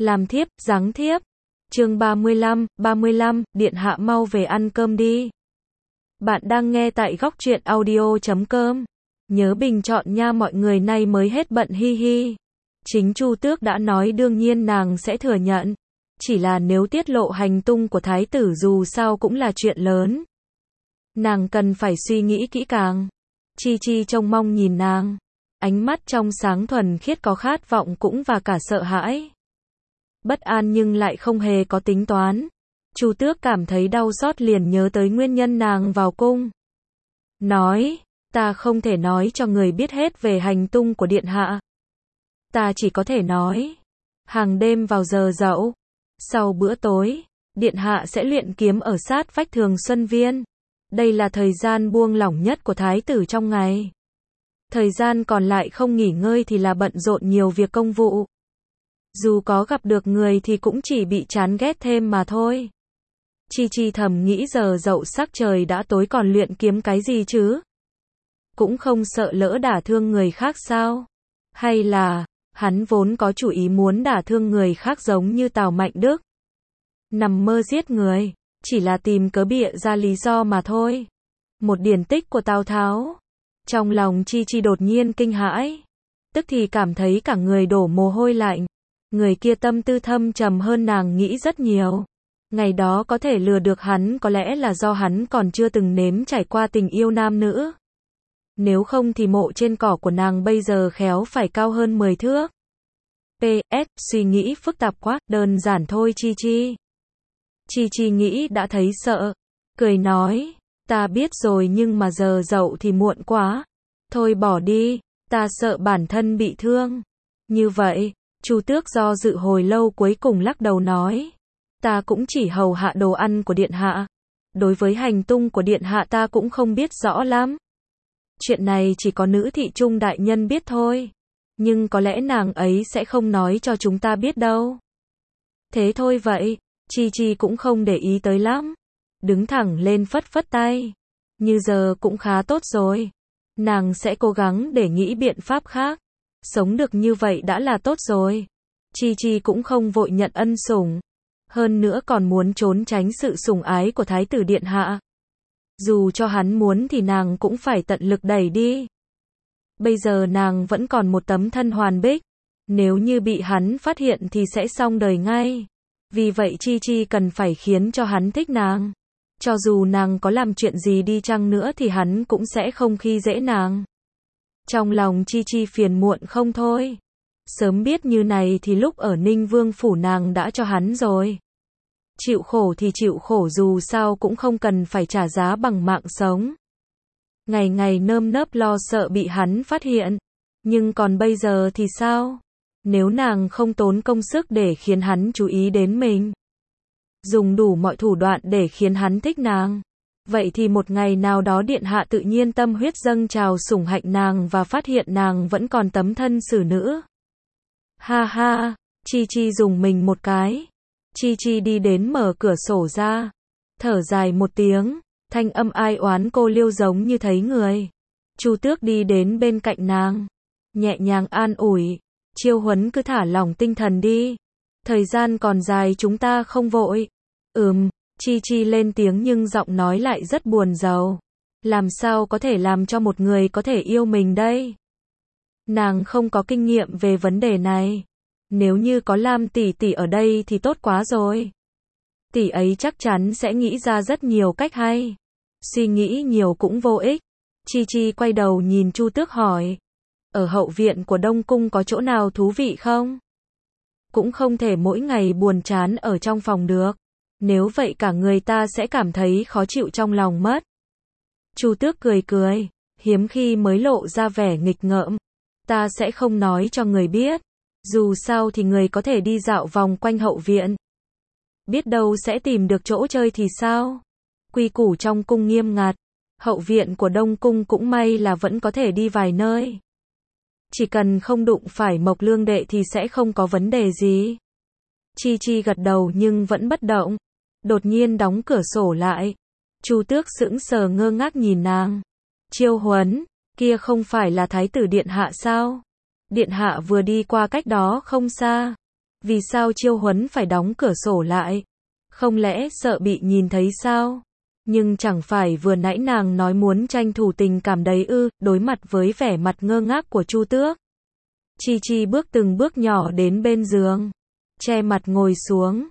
Làm thiếp, giáng thiếp. Chương 35, điện hạ mau về ăn cơm đi. Bạn đang nghe tại góc truyện audio.com. Nhớ bình chọn nha mọi người, nay mới hết bận hi hi. Chính Chu Tước đã nói đương nhiên nàng sẽ thừa nhận. Chỉ là nếu tiết lộ hành tung của thái tử dù sao cũng là chuyện lớn. Nàng cần phải suy nghĩ kỹ càng. Chi Chi trông mong nhìn nàng. Ánh mắt trong sáng thuần khiết có khát vọng cũng và cả sợ hãi. Bất an nhưng lại không hề có tính toán. Chu Tước cảm thấy đau xót liền nhớ tới nguyên nhân nàng vào cung. Nói, ta không thể nói cho người biết hết về hành tung của điện hạ. Ta chỉ có thể nói, hàng đêm vào giờ dậu, sau bữa tối, điện hạ sẽ luyện kiếm ở sát vách Thường Xuân Viên. Đây là thời gian buông lỏng nhất của thái tử trong ngày. Thời gian còn lại không nghỉ ngơi thì là bận rộn nhiều việc công vụ. Dù có gặp được người thì cũng chỉ bị chán ghét thêm mà thôi. Chi Chi thầm nghĩ giờ dậu sắc trời đã tối còn luyện kiếm cái gì chứ? Cũng không sợ lỡ đả thương người khác sao? Hay là, hắn vốn có chủ ý muốn đả thương người khác giống như Tào Mạnh Đức? Nằm mơ giết người, chỉ là tìm cớ bịa ra lý do mà thôi. Một điển tích của Tào Tháo. Trong lòng Chi Chi đột nhiên kinh hãi. Tức thì cảm thấy cả người đổ mồ hôi lạnh. Người kia tâm tư thâm trầm hơn nàng nghĩ rất nhiều. Ngày đó có thể lừa được hắn có lẽ là do hắn còn chưa từng nếm trải qua tình yêu nam nữ. Nếu không thì mộ trên cỏ của nàng bây giờ khéo phải cao hơn 10 thước. PS, suy nghĩ phức tạp quá, đơn giản thôi Chi Chi. Chi Chi nghĩ đã thấy sợ. Cười nói, ta biết rồi nhưng mà giờ dậu thì muộn quá. Thôi bỏ đi, ta sợ bản thân bị thương. Như vậy, Chu Tước do dự hồi lâu cuối cùng lắc đầu nói. Ta cũng chỉ hầu hạ đồ ăn của điện hạ. Đối với hành tung của điện hạ ta cũng không biết rõ lắm. Chuyện này chỉ có nữ thị trung đại nhân biết thôi. Nhưng có lẽ nàng ấy sẽ không nói cho chúng ta biết đâu. Thế thôi vậy, Chi Chi cũng không để ý tới lắm. Đứng thẳng lên phất phất tay. Như giờ cũng khá tốt rồi. Nàng sẽ cố gắng để nghĩ biện pháp khác. Sống được như vậy đã là tốt rồi. Chi Chi cũng không vội nhận ân sủng. Hơn nữa còn muốn trốn tránh sự sủng ái của thái tử điện hạ. Dù cho hắn muốn thì nàng cũng phải tận lực đẩy đi. Bây giờ nàng vẫn còn một tấm thân hoàn bích. Nếu như bị hắn phát hiện thì sẽ xong đời ngay. Vì vậy Chi Chi cần phải khiến cho hắn thích nàng. Cho dù nàng có làm chuyện gì đi chăng nữa thì hắn cũng sẽ không khi dễ nàng. Trong lòng Chi Chi phiền muộn không thôi. Sớm biết như này thì lúc ở Ninh Vương phủ nàng đã cho hắn rồi. Chịu khổ thì chịu khổ, dù sao cũng không cần phải trả giá bằng mạng sống. Ngày ngày nơm nớp lo sợ bị hắn phát hiện. Nhưng còn bây giờ thì sao? Nếu nàng không tốn công sức để khiến hắn chú ý đến mình, dùng đủ mọi thủ đoạn để khiến hắn thích nàng, vậy thì một ngày nào đó điện hạ tự nhiên tâm huyết dâng trào sủng hạnh nàng và phát hiện nàng vẫn còn tấm thân xử nữ. Ha ha, Chi Chi dùng mình một cái. Chi Chi đi đến mở cửa sổ ra. Thở dài một tiếng, thanh âm ai oán cô liêu giống như thấy người. Chu Tước đi đến bên cạnh nàng. Nhẹ nhàng an ủi. Chiêu Huấn cứ thả lỏng tinh thần đi. Thời gian còn dài chúng ta không vội. Chi Chi lên tiếng nhưng giọng nói lại rất buồn rầu. Làm sao có thể làm cho một người có thể yêu mình đây? Nàng không có kinh nghiệm về vấn đề này. Nếu như có Lam tỷ tỷ ở đây thì tốt quá rồi. Tỷ ấy chắc chắn sẽ nghĩ ra rất nhiều cách hay. Suy nghĩ nhiều cũng vô ích. Chi Chi quay đầu nhìn Chu Tước hỏi. Ở hậu viện của Đông Cung có chỗ nào thú vị không? Cũng không thể mỗi ngày buồn chán ở trong phòng được. Nếu vậy cả người ta sẽ cảm thấy khó chịu trong lòng mất. Chu Tước cười cười, hiếm khi mới lộ ra vẻ nghịch ngợm. Ta sẽ không nói cho người biết. Dù sao thì người có thể đi dạo vòng quanh hậu viện. Biết đâu sẽ tìm được chỗ chơi thì sao? Quy củ trong cung nghiêm ngặt. Hậu viện của Đông Cung cũng may là vẫn có thể đi vài nơi. Chỉ cần không đụng phải Mộc Lương đệ thì sẽ không có vấn đề gì. Chi Chi gật đầu nhưng vẫn bất động. Đột nhiên đóng cửa sổ lại. Chu Tước sững sờ ngơ ngác nhìn nàng. Chiêu Huấn, kia không phải là thái tử điện hạ sao? Điện hạ vừa đi qua cách đó không xa. Vì sao Chiêu Huấn phải đóng cửa sổ lại? Không lẽ sợ bị nhìn thấy sao? Nhưng chẳng phải vừa nãy nàng nói muốn tranh thủ tình cảm đấy ư? Đối mặt với vẻ mặt ngơ ngác của Chu Tước, Chi Chi bước từng bước nhỏ đến bên giường, che mặt ngồi xuống.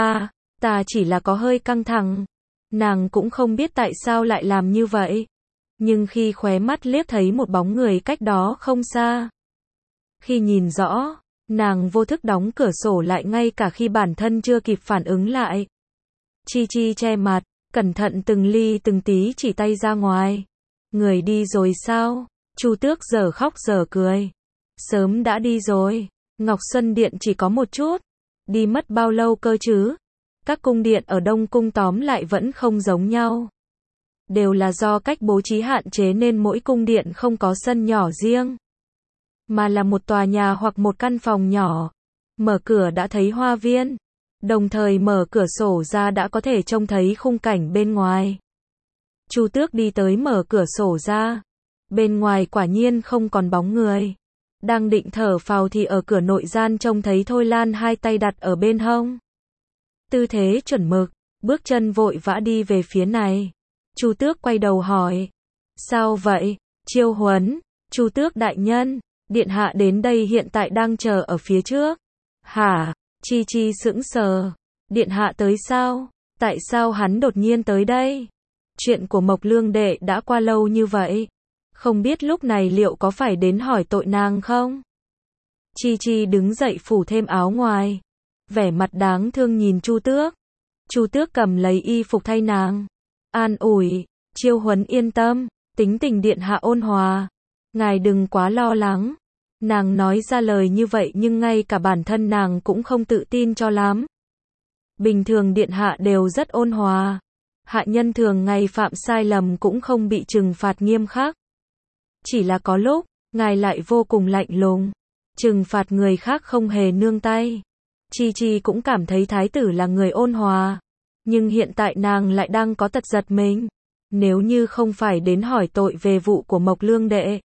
Ta chỉ là có hơi căng thẳng. Nàng cũng không biết tại sao lại làm như vậy. Nhưng khi khóe mắt liếc thấy một bóng người cách đó không xa, khi nhìn rõ, nàng vô thức đóng cửa sổ lại ngay cả khi bản thân chưa kịp phản ứng lại. Chi Chi che mặt, cẩn thận từng ly từng tí chỉ tay ra ngoài. Người đi rồi sao? Chu Tước giờ khóc giờ cười. Sớm đã đi rồi. Ngọc Xuân Điện chỉ có một chút. Đi mất bao lâu cơ chứ? Các cung điện ở Đông Cung tóm lại vẫn không giống nhau. Đều là do cách bố trí hạn chế nên mỗi cung điện không có sân nhỏ riêng, mà là một tòa nhà hoặc một căn phòng nhỏ. Mở cửa đã thấy hoa viên, đồng thời mở cửa sổ ra đã có thể trông thấy khung cảnh bên ngoài. Chu Tước đi tới mở cửa sổ ra. Bên ngoài quả nhiên không còn bóng người. Đang định thở phào thì ở cửa nội gian trông thấy Thôi Lan hai tay đặt ở bên hông. Tư thế chuẩn mực, bước chân vội vã đi về phía này. Chu Tước quay đầu hỏi. Sao vậy? Chiêu Huấn. Chu Tước đại nhân, điện hạ đến đây hiện tại đang chờ ở phía trước. Hả? Chi Chi sững sờ. Điện hạ tới sao? Tại sao hắn đột nhiên tới đây? Chuyện của Mộc Lương đệ đã qua lâu như vậy. Không biết lúc này liệu có phải đến hỏi tội nàng không? Chi Chi đứng dậy phủ thêm áo ngoài. Vẻ mặt đáng thương nhìn Chu Tước. Chu Tước cầm lấy y phục thay nàng. An ủi, Chiêu Huấn yên tâm, tính tình điện hạ ôn hòa. Ngài đừng quá lo lắng. Nàng nói ra lời như vậy nhưng ngay cả bản thân nàng cũng không tự tin cho lắm. Bình thường điện hạ đều rất ôn hòa. Hạ nhân thường ngày phạm sai lầm cũng không bị trừng phạt nghiêm khắc. Chỉ là có lúc, ngài lại vô cùng lạnh lùng. Trừng phạt người khác không hề nương tay. Chi Chi cũng cảm thấy thái tử là người ôn hòa. Nhưng hiện tại nàng lại đang có tật giật mình. Nếu như không phải đến hỏi tội về vụ của Mộc Lương đệ,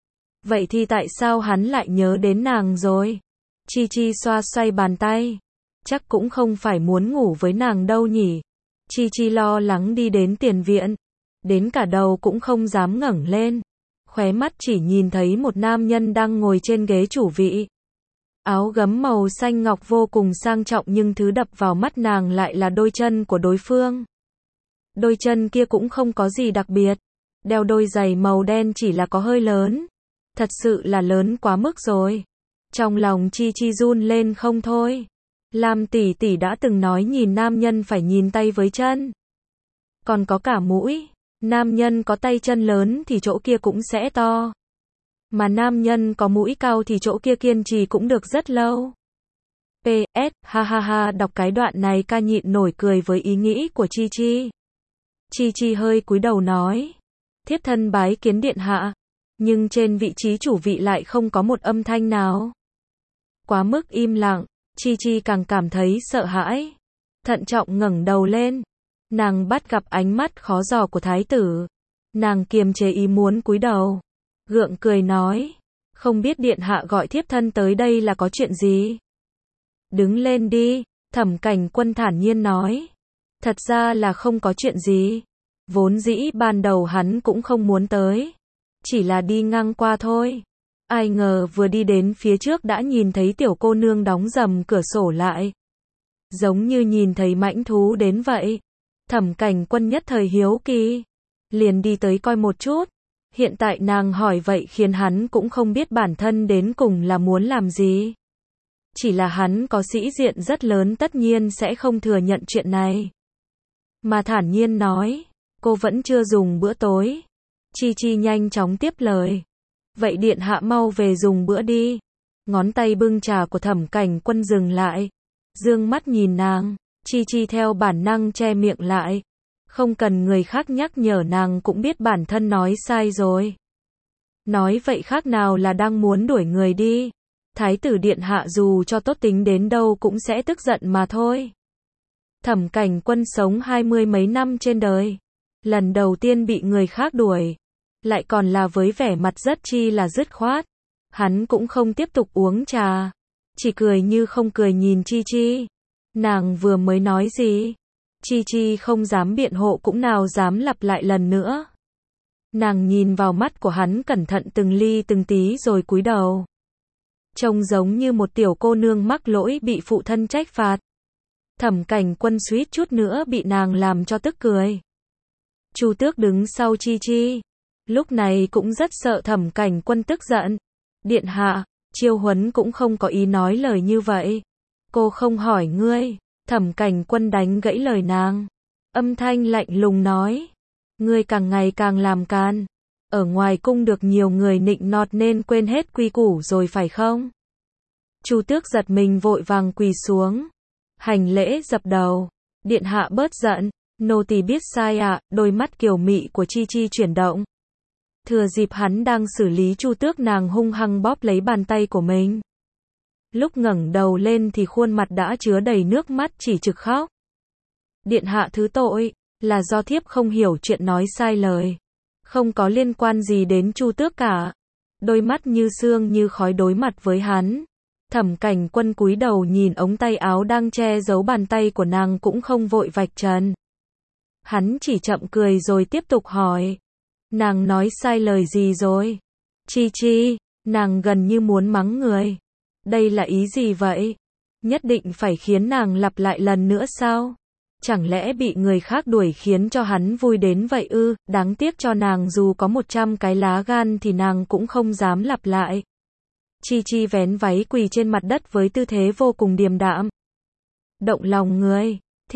vậy thì tại sao hắn lại nhớ đến nàng rồi? Chi Chi xoa xoay bàn tay. Chắc cũng không phải muốn ngủ với nàng đâu nhỉ. Chi Chi lo lắng đi đến tiền viện. Đến cả đầu cũng không dám ngẩng lên. Khóe mắt chỉ nhìn thấy một nam nhân đang ngồi trên ghế chủ vị. Áo gấm màu xanh ngọc vô cùng sang trọng nhưng thứ đập vào mắt nàng lại là đôi chân của đối phương. Đôi chân kia cũng không có gì đặc biệt. Đeo đôi giày màu đen chỉ là có hơi lớn. Thật sự là lớn quá mức rồi. Trong lòng Chi Chi run lên không thôi. Lam tỷ tỷ đã từng nói nhìn nam nhân phải nhìn tay với chân. Còn có cả mũi. Nam nhân có tay chân lớn thì chỗ kia cũng sẽ to. Mà nam nhân có mũi cao thì chỗ kia kiên trì cũng được rất lâu. PS, ha ha ha, đọc cái đoạn này ca nhịn nổi cười với ý nghĩ của Chi Chi. Chi Chi hơi cúi đầu nói. Thiếp thân bái kiến điện hạ. Nhưng trên vị trí chủ vị lại không có một âm thanh nào. Quá mức im lặng, Chi Chi càng cảm thấy sợ hãi. Thận trọng ngẩng đầu lên. Nàng bắt gặp ánh mắt khó dò của thái tử. Nàng kiềm chế ý muốn cúi đầu. Gượng cười nói. Không biết điện hạ gọi thiếp thân tới đây là có chuyện gì? Đứng lên đi, Thẩm Cảnh Quân thản nhiên nói. Thật ra là không có chuyện gì. Vốn dĩ ban đầu hắn cũng không muốn tới. Chỉ là đi ngang qua thôi. Ai ngờ vừa đi đến phía trước đã nhìn thấy tiểu cô nương đóng rầm cửa sổ lại. Giống như nhìn thấy mãnh thú đến vậy. Thẩm Cảnh Quân nhất thời hiếu kỳ. Liền đi tới coi một chút. Hiện tại nàng hỏi vậy khiến hắn cũng không biết bản thân đến cùng là muốn làm gì. Chỉ là hắn có sĩ diện rất lớn tất nhiên sẽ không thừa nhận chuyện này. Mà thản nhiên nói, cô vẫn chưa dùng bữa tối. Chi Chi nhanh chóng tiếp lời. Vậy điện hạ mau về dùng bữa đi. Ngón tay bưng trà của Thẩm Cảnh Quân dừng lại. Dương mắt nhìn nàng, Chi Chi theo bản năng che miệng lại. Không cần người khác nhắc nhở nàng cũng biết bản thân nói sai rồi. Nói vậy khác nào là đang muốn đuổi người đi. Thái tử điện hạ dù cho tốt tính đến đâu cũng sẽ tức giận mà thôi. Thẩm Cảnh Quân sống 20 mấy năm trên đời. Lần đầu tiên bị người khác đuổi. Lại còn là với vẻ mặt rất chi là dứt khoát. Hắn cũng không tiếp tục uống trà. chỉ cười như không cười nhìn Chi Chi. Nàng vừa mới nói gì? Chi Chi không dám biện hộ cũng nào dám lặp lại lần nữa. Nàng nhìn vào mắt của hắn cẩn thận từng ly từng tí rồi cúi đầu. Trông giống như một tiểu cô nương mắc lỗi bị phụ thân trách phạt. Thẩm Cảnh Quân suýt chút nữa bị nàng làm cho tức cười. Chu Tước đứng sau Chi Chi. Lúc này cũng rất sợ Thẩm Cảnh Quân tức giận. Điện hạ, Chiêu Huấn cũng không có ý nói lời như vậy. Cô không hỏi ngươi. Thẩm Cảnh Quân đánh gãy lời nàng. Âm thanh lạnh lùng nói. Ngươi càng ngày càng làm can. Ở ngoài cung được nhiều người nịnh nọt nên quên hết quy củ rồi phải không? Chu Tước giật mình vội vàng quỳ xuống. Hành lễ dập đầu. Điện hạ bớt giận. Nô tỳ biết sai ạ. Đôi mắt kiều mị của Chi Chi chuyển động. Thừa dịp hắn đang xử lý Chu Tước, nàng hung hăng bóp lấy bàn tay của mình. Lúc ngẩng đầu lên thì khuôn mặt đã chứa đầy nước mắt chỉ trực khóc. Điện hạ thứ tội, là do thiếp không hiểu chuyện nói sai lời. Không có liên quan gì đến Chu Tước cả. Đôi mắt như sương như khói đối mặt với hắn. Thẩm Cảnh Quân cúi đầu nhìn ống tay áo đang che giấu bàn tay của nàng cũng không vội vạch trần. Hắn chỉ chậm cười rồi tiếp tục hỏi. Nàng nói sai lời gì rồi? Chi Chi, nàng gần như muốn mắng người. Đây là ý gì vậy? Nhất định phải khiến nàng lặp lại lần nữa sao? Chẳng lẽ bị người khác đuổi khiến cho hắn vui đến vậy ư? Đáng tiếc cho nàng, dù có 100 cái lá gan thì nàng cũng không dám lặp lại. Chi Chi vén váy quỳ trên mặt đất với tư thế vô cùng điềm đạm. Động lòng người,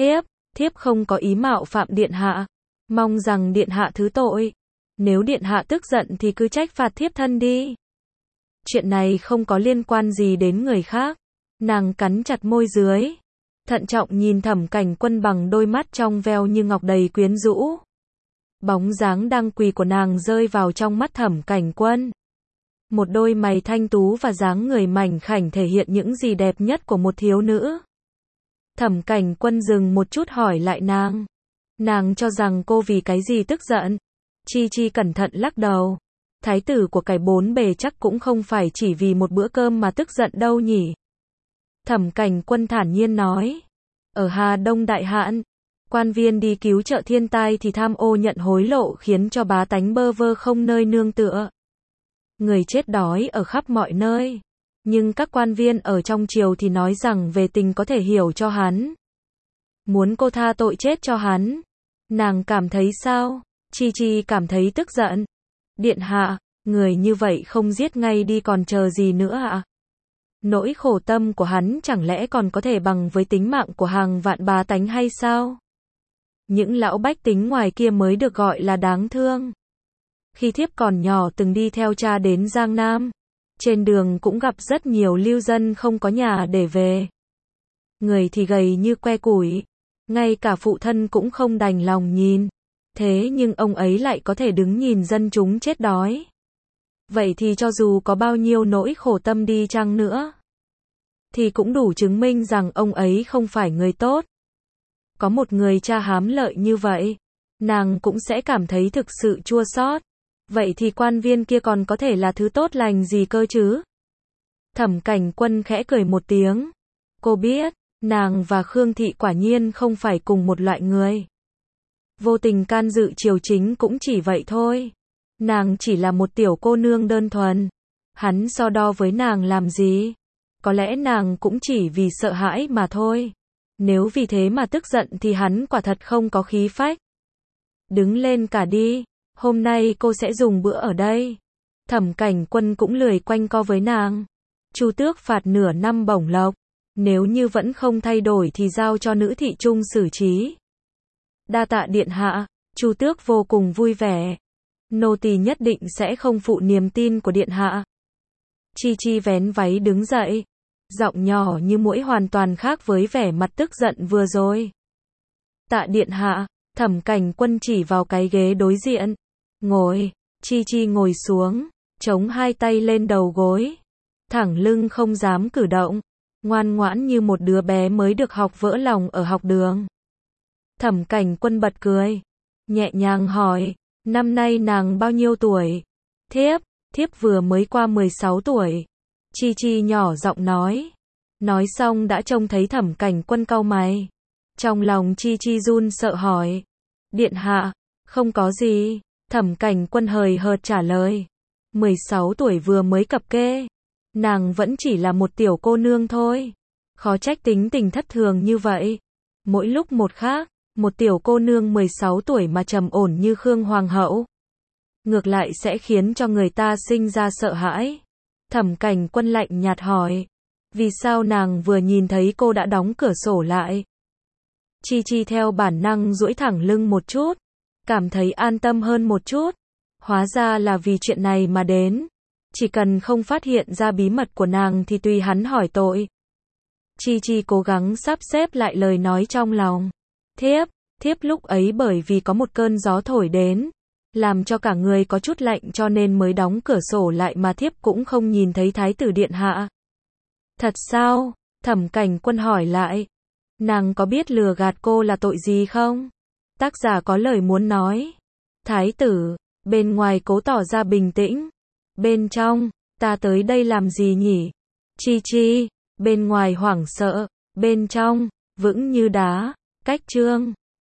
thiếp không có ý mạo phạm điện hạ. Mong rằng điện hạ thứ tội. Nếu điện hạ tức giận thì cứ trách phạt thiếp thân đi. Chuyện này không có liên quan gì đến người khác. Nàng cắn chặt môi dưới. Thận trọng nhìn Thẩm Cảnh Quân bằng đôi mắt trong veo như ngọc đầy quyến rũ. Bóng dáng đang quỳ của nàng rơi vào trong mắt Thẩm Cảnh Quân. Một đôi mày thanh tú và dáng người mảnh khảnh thể hiện những gì đẹp nhất của một thiếu nữ. Thẩm Cảnh Quân dừng một chút hỏi lại nàng. Nàng cho rằng cô vì cái gì tức giận? Chi Chi cẩn thận lắc đầu. Thái tử của cải bốn bề chắc cũng không phải chỉ vì một bữa cơm mà tức giận đâu nhỉ. Thẩm Cảnh Quân thản nhiên nói. Ở Hà Đông Đại Hãn, quan viên đi cứu trợ thiên tai thì tham ô nhận hối lộ khiến cho bá tánh bơ vơ không nơi nương tựa. Người chết đói ở khắp mọi nơi. Nhưng các quan viên ở trong triều thì nói rằng về tình có thể hiểu cho hắn. Muốn cô tha tội chết cho hắn. Nàng cảm thấy sao? Chi Chi cảm thấy tức giận. Điện hạ, người như vậy không giết ngay đi còn chờ gì nữa ạ? Nỗi khổ tâm của hắn chẳng lẽ còn có thể bằng với tính mạng của hàng vạn bá tánh hay sao? Những lão bách tính ngoài kia mới được gọi là đáng thương. Khi thiếp còn nhỏ từng đi theo cha đến Giang Nam. Trên đường cũng gặp rất nhiều lưu dân không có nhà để về. Người thì gầy như que củi. Ngay cả phụ thân cũng không đành lòng nhìn. Thế nhưng ông ấy lại có thể đứng nhìn dân chúng chết đói. Vậy thì cho dù có bao nhiêu nỗi khổ tâm đi chăng nữa, thì cũng đủ chứng minh rằng ông ấy không phải người tốt. Có một người cha hám lợi như vậy, nàng cũng sẽ cảm thấy thực sự chua xót. Vậy thì quan viên kia còn có thể là thứ tốt lành gì cơ chứ? Thẩm Cảnh Quân khẽ cười một tiếng. Cô biết, nàng và Khương Thị quả nhiên không phải cùng một loại người. Vô tình can dự triều chính cũng chỉ vậy thôi. Nàng chỉ là một tiểu cô nương đơn thuần. Hắn so đo với nàng làm gì? Có lẽ nàng cũng chỉ vì sợ hãi mà thôi. Nếu vì thế mà tức giận thì hắn quả thật không có khí phách. Đứng lên cả đi. Hôm nay cô sẽ dùng bữa ở đây. Thẩm Cảnh Quân cũng lười quanh co với nàng. Chu Tước phạt nửa năm bổng lộc. Nếu như vẫn không thay đổi thì giao cho nữ thị trung xử trí. Đa tạ điện hạ. Chu Tước vô cùng vui vẻ. Nô tỳ nhất định sẽ không phụ niềm tin của điện hạ. Chi Chi vén váy đứng dậy. Giọng nhỏ như muỗi hoàn toàn khác với vẻ mặt tức giận vừa rồi. Tạ điện hạ. Thẩm Cảnh Quân chỉ vào cái ghế đối diện. Ngồi. Chi Chi ngồi xuống. Chống hai tay lên đầu gối. Thẳng lưng không dám cử động. Ngoan ngoãn như một đứa bé mới được học vỡ lòng ở học đường. Thẩm Cảnh Quân bật cười. Nhẹ nhàng hỏi. Năm nay nàng bao nhiêu tuổi? Thiếp vừa mới qua 16 tuổi. Chi Chi nhỏ giọng nói. Nói xong đã trông thấy Thẩm Cảnh Quân cau mày. Trong lòng Chi Chi run sợ hỏi. Điện hạ, không có gì. Thẩm Cảnh Quân hời hợt trả lời. 16 tuổi vừa mới cập kê. Nàng vẫn chỉ là một tiểu cô nương thôi. Khó trách tính tình thất thường như vậy. Mỗi lúc một khác, một tiểu cô nương 16 tuổi mà trầm ổn như Khương Hoàng hậu. Ngược lại sẽ khiến cho người ta sinh ra sợ hãi. Thẩm Cảnh Quân lạnh nhạt hỏi. Vì sao nàng vừa nhìn thấy cô đã đóng cửa sổ lại? Chi Chi theo bản năng duỗi thẳng lưng một chút. Cảm thấy an tâm hơn một chút. Hóa ra là vì chuyện này mà đến. Chỉ cần không phát hiện ra bí mật của nàng thì tùy hắn hỏi tội. Chi Chi cố gắng sắp xếp lại lời nói trong lòng. Thiếp lúc ấy bởi vì có một cơn gió thổi đến, làm cho cả người có chút lạnh cho nên mới đóng cửa sổ lại mà thiếp cũng không nhìn thấy thái tử điện hạ. Thật sao? Thẩm Cảnh Quân hỏi lại. Nàng có biết lừa gạt cô là tội gì không? Tác giả có lời muốn nói. Thái tử, bên ngoài cố tỏ ra bình tĩnh. Bên trong, ta tới đây làm gì nhỉ? Chi Chi, bên ngoài hoảng sợ, bên trong, vững như đá. Cách chương